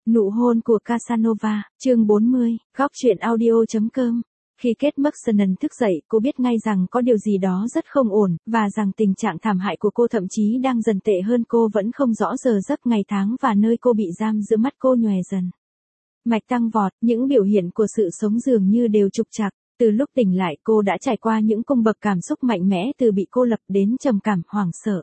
Nụ hôn của Casanova, chương 40, góc truyện audio.com. Khi Kate McKinnon thức dậy, cô biết ngay rằng có điều gì đó rất không ổn, và rằng tình trạng thảm hại của cô thậm chí đang dần tệ hơn. Cô vẫn không rõ giờ giấc, ngày tháng và nơi cô bị giam. Giữa mắt cô nhòe dần mạch tăng vọt, những biểu hiện của sự sống dường như đều trục trặc. Từ lúc tỉnh lại, cô đã trải qua những cung bậc cảm xúc mạnh mẽ, từ bị cô lập đến trầm cảm, hoảng sợ.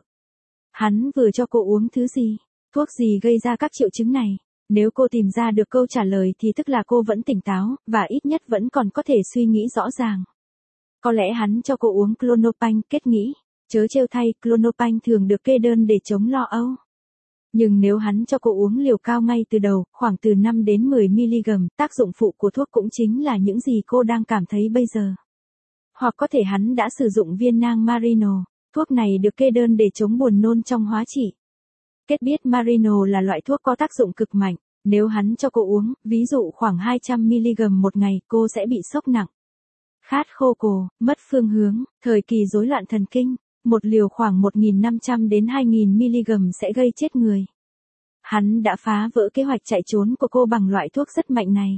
Hắn vừa cho cô uống thứ gì? Thuốc gì gây ra các triệu chứng này? Nếu cô tìm ra được câu trả lời thì tức là cô vẫn tỉnh táo, và ít nhất vẫn còn có thể suy nghĩ rõ ràng. Có lẽ hắn cho cô uống Klonopin, Kết nghĩ. Chớ trêu thay, Klonopin thường được kê đơn để chống lo âu. Nhưng nếu hắn cho cô uống liều cao ngay từ đầu, khoảng từ 5 đến 10mg, tác dụng phụ của thuốc cũng chính là những gì cô đang cảm thấy bây giờ. Hoặc có thể hắn đã sử dụng viên nang Marino. Thuốc này được kê đơn để chống buồn nôn trong hóa trị. Kết biết Marino là loại thuốc có tác dụng cực mạnh. Nếu hắn cho cô uống, ví dụ khoảng 200mg một ngày, cô sẽ bị sốc nặng. Khát khô cổ, mất phương hướng, thời kỳ rối loạn thần kinh. Một liều khoảng 1.500 đến 2.000mg sẽ gây chết người. Hắn đã phá vỡ kế hoạch chạy trốn của cô bằng loại thuốc rất mạnh này.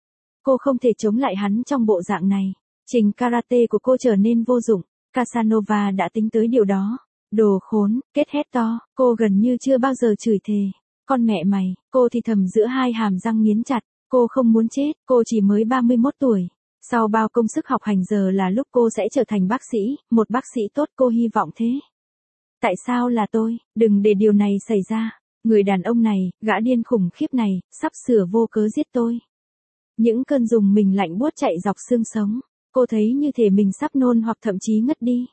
Cô không thể chống lại hắn trong bộ dạng này. Trình karate của cô trở nên vô dụng. Casanova đã tính tới điều đó. Đồ khốn, Kết hét to, cô gần như chưa bao giờ chửi thề. Con mẹ mày, cô thì thầm giữa hai hàm răng nghiến chặt. Cô không muốn chết, cô chỉ mới 31 tuổi. Sau bao công sức học hành giờ là lúc cô sẽ trở thành bác sĩ, một bác sĩ tốt, cô hy vọng thế. Tại sao là tôi? Đừng để điều này xảy ra. Người đàn ông này, gã điên khủng khiếp này, sắp sửa vô cớ giết tôi. Những cơn rùng mình lạnh buốt chạy dọc xương sống. Cô thấy như thể mình sắp nôn hoặc thậm chí ngất đi.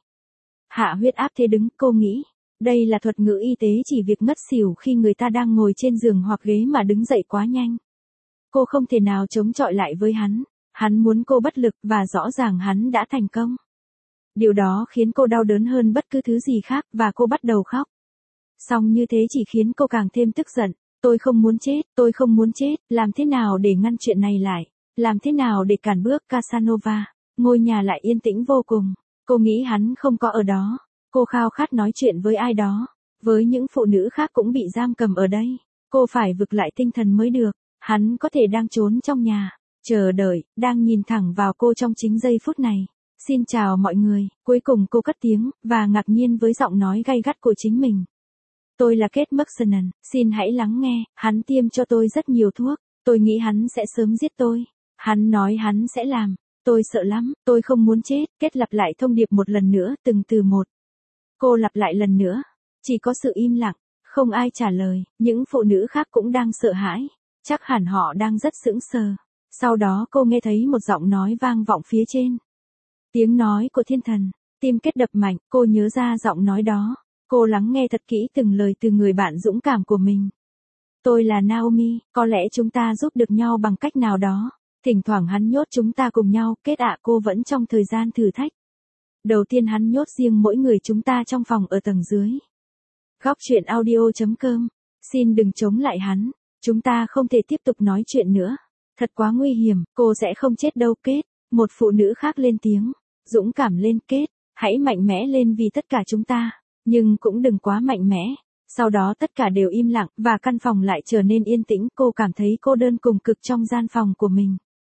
Hạ huyết áp thế đứng, cô nghĩ. Đây là thuật ngữ y tế chỉ việc ngất xỉu khi người ta đang ngồi trên giường hoặc ghế mà đứng dậy quá nhanh. Cô không thể nào chống chọi lại với hắn. Hắn muốn cô bất lực, và rõ ràng hắn đã thành công. Điều đó khiến cô đau đớn hơn bất cứ thứ gì khác, và cô bắt đầu khóc. Song như thế chỉ khiến cô càng thêm tức giận. Tôi không muốn chết, tôi không muốn chết. Làm thế nào để ngăn chuyện này lại? Làm thế nào để cản bước Casanova? Ngôi nhà lại yên tĩnh vô cùng. Cô nghĩ hắn không có ở đó. Cô khao khát nói chuyện với ai đó. Với những phụ nữ khác cũng bị giam cầm ở đây. Cô phải vực lại tinh thần mới được. Hắn có thể đang trốn trong nhà. Chờ đợi, đang nhìn thẳng vào cô trong chính giây phút này. Xin chào mọi người, cuối cùng cô cất tiếng, và ngạc nhiên với giọng nói gay gắt của chính mình. Tôi là Kate McKinnon, xin hãy lắng nghe, hắn tiêm cho tôi rất nhiều thuốc, tôi nghĩ hắn sẽ sớm giết tôi. Hắn nói hắn sẽ làm, tôi sợ lắm, tôi không muốn chết. Kate lặp lại thông điệp một lần nữa, từng từ một. Cô lặp lại lần nữa, chỉ có sự im lặng, không ai trả lời, những phụ nữ khác cũng đang sợ hãi, chắc hẳn họ đang rất sững sờ. Sau đó cô nghe thấy một giọng nói vang vọng phía trên. Tiếng nói của thiên thần. Tim Kết đập mạnh, cô nhớ ra giọng nói đó. Cô lắng nghe thật kỹ từng lời từ người bạn dũng cảm của mình. Tôi là Naomi, có lẽ chúng ta giúp được nhau bằng cách nào đó. Thỉnh thoảng hắn nhốt chúng ta cùng nhau. Kết ạ, cô vẫn trong thời gian thử thách. Đầu tiên hắn nhốt riêng mỗi người chúng ta trong phòng ở tầng dưới. Góc truyện audio.com. Xin đừng chống lại hắn. Chúng ta không thể tiếp tục nói chuyện nữa. Thật quá nguy hiểm, cô sẽ không chết đâu Kết. Một phụ nữ khác lên tiếng. Dũng cảm lên Kết, hãy mạnh mẽ lên vì tất cả chúng ta, nhưng cũng đừng quá mạnh mẽ. Sau đó tất cả đều im lặng, và căn phòng lại trở nên yên tĩnh. Cô cảm thấy cô đơn cùng cực trong gian phòng của mình.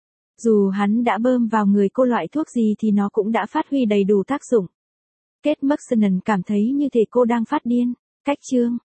Dù hắn đã bơm vào người cô loại thuốc gì thì nó cũng đã phát huy đầy đủ tác dụng. Kate McKinnon cảm thấy như thể cô đang phát điên. Cách chương